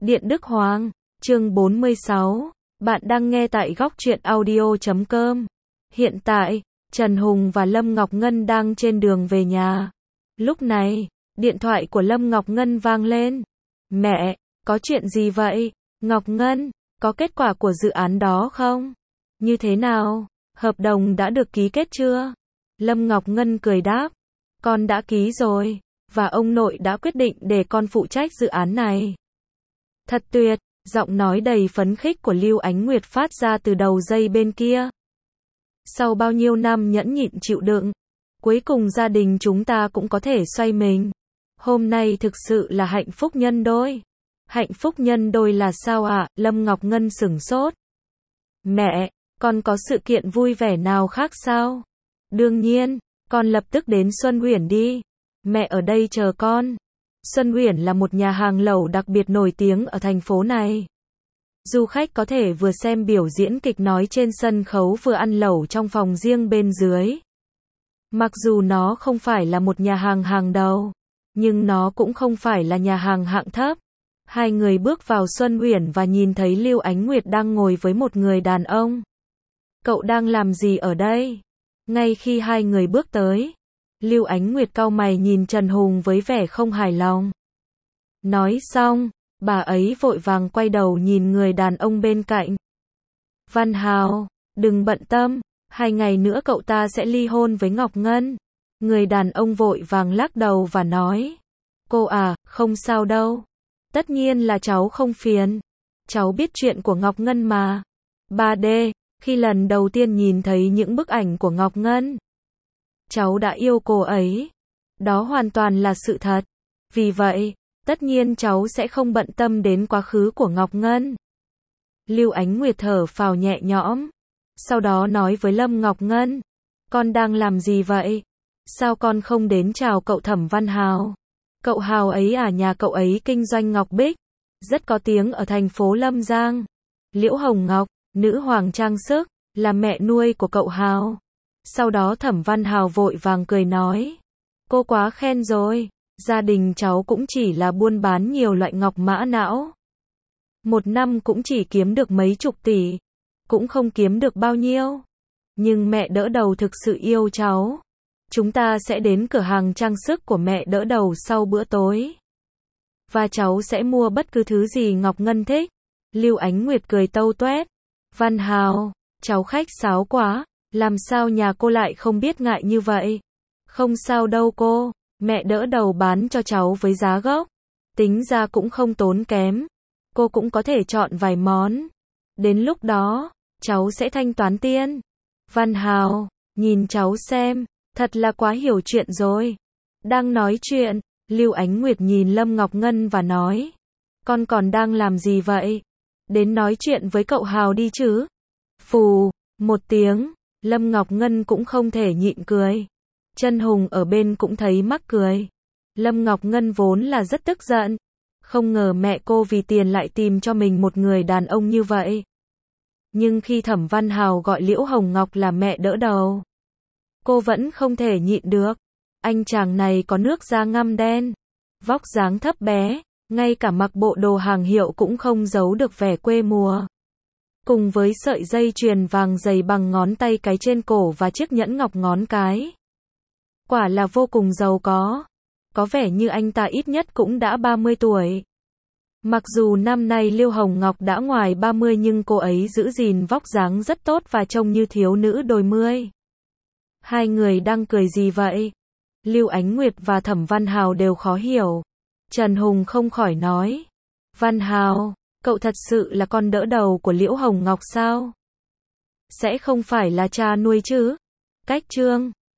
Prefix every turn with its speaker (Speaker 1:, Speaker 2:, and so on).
Speaker 1: Điện Đức Hoàng, chương 46. Bạn đang nghe tại góc truyện audio.com. Hiện tại, Trần Hùng và Lâm Ngọc Ngân đang trên đường về nhà. Lúc này, điện thoại của Lâm Ngọc Ngân vang lên. Mẹ, có chuyện gì vậy? Ngọc Ngân, có kết quả của dự án đó không? Như thế nào? Hợp đồng đã được ký kết chưa? Lâm Ngọc Ngân cười đáp. Con đã ký rồi, và ông nội đã quyết định để con phụ trách dự án này. Thật tuyệt, giọng nói đầy phấn khích của Lưu Ánh Nguyệt phát ra từ đầu dây bên kia. Sau bao nhiêu năm nhẫn nhịn chịu đựng, cuối cùng gia đình chúng ta cũng có thể xoay mình. Hôm nay thực sự là hạnh phúc nhân đôi. Hạnh phúc nhân đôi là sao ạ? Lâm Ngọc Ngân sửng sốt. Mẹ, con có sự kiện vui vẻ nào khác sao? Đương nhiên, con lập tức đến Xuân Uyển đi. Mẹ ở đây chờ con. Xuân Uyển là một nhà hàng lẩu đặc biệt nổi tiếng ở thành phố này. Du khách có thể vừa xem biểu diễn kịch nói trên sân khấu vừa ăn lẩu trong phòng riêng bên dưới. Mặc dù nó không phải là một nhà hàng hàng đầu, nhưng nó cũng không phải là nhà hàng hạng thấp. Hai người bước vào Xuân Uyển và nhìn thấy Lưu Ánh Nguyệt đang ngồi với một người đàn ông. Cậu đang làm gì ở đây? Ngay khi hai người bước tới, Lưu Ánh Nguyệt cau mày nhìn Trần Hùng với vẻ không hài lòng. Nói xong, bà ấy vội vàng quay đầu nhìn người đàn ông bên cạnh. Văn Hào, đừng bận tâm, 2 ngày nữa cậu ta sẽ ly hôn với Ngọc Ngân. Người đàn ông vội vàng lắc đầu và nói. Cô à, không sao đâu. Tất nhiên là cháu không phiền. Cháu biết chuyện của Ngọc Ngân mà. 3D, khi lần đầu tiên nhìn thấy những bức ảnh của Ngọc Ngân, cháu đã yêu cô ấy. Đó hoàn toàn là sự thật. Vì vậy, tất nhiên cháu sẽ không bận tâm đến quá khứ của Ngọc Ngân. Lưu Ánh Nguyệt thở phào nhẹ nhõm. Sau đó nói với Lâm Ngọc Ngân. Con đang làm gì vậy? Sao con không đến chào cậu Thẩm Văn Hào? Cậu Hào ấy à, nhà cậu ấy kinh doanh ngọc bích, rất có tiếng ở thành phố Lâm Giang. Liễu Hồng Ngọc, nữ hoàng trang sức, là mẹ nuôi của cậu Hào. Sau đó Thẩm Văn Hào vội vàng cười nói. Cô quá khen rồi, gia đình cháu cũng chỉ là buôn bán nhiều loại ngọc mã não. 1 năm cũng chỉ kiếm được mấy chục tỷ, cũng không kiếm được bao nhiêu. Nhưng mẹ đỡ đầu thực sự yêu cháu. Chúng ta sẽ đến cửa hàng trang sức của mẹ đỡ đầu sau bữa tối. Và cháu sẽ mua bất cứ thứ gì Ngọc Ngân thích. Lưu Ánh Nguyệt cười tâu tuét. Văn Hào, cháu khách sáo quá. Làm sao nhà cô lại không biết ngại như vậy? Không sao đâu cô, mẹ đỡ đầu bán cho cháu với giá gốc. Tính ra cũng không tốn kém. Cô cũng có thể chọn vài món. Đến lúc đó, cháu sẽ thanh toán tiền. Văn Hào, nhìn cháu xem, thật là quá hiểu chuyện rồi. Đang nói chuyện, Lưu Ánh Nguyệt nhìn Lâm Ngọc Ngân và nói. Con còn đang làm gì vậy? Đến nói chuyện với cậu Hào đi chứ. Phù, một tiếng. Lâm Ngọc Ngân cũng không thể nhịn cười. Trần Hùng ở bên cũng thấy mắc cười. Lâm Ngọc Ngân vốn là rất tức giận. Không ngờ mẹ cô vì tiền lại tìm cho mình một người đàn ông như vậy. Nhưng khi Thẩm Văn Hào gọi Liễu Hồng Ngọc là mẹ đỡ đầu, cô vẫn không thể nhịn được. Anh chàng này có nước da ngăm đen, vóc dáng thấp bé, ngay cả mặc bộ đồ hàng hiệu cũng không giấu được vẻ quê mùa. Cùng với sợi dây chuyền vàng dày bằng ngón tay cái trên cổ và chiếc nhẫn ngọc ngón cái. Quả là vô cùng giàu có. Có vẻ như anh ta ít nhất cũng đã 30 tuổi. Mặc dù năm nay Lưu Hồng Ngọc đã ngoài 30 nhưng cô ấy giữ gìn vóc dáng rất tốt và trông như thiếu nữ đôi mươi. Hai người đang cười gì vậy? Lưu Ánh Nguyệt và Thẩm Văn Hào đều khó hiểu. Trần Hùng không khỏi nói. Văn Hào, cậu thật sự là con đỡ đầu của Liễu Hồng Ngọc sao? Sẽ không phải là cha nuôi chứ? Cách chương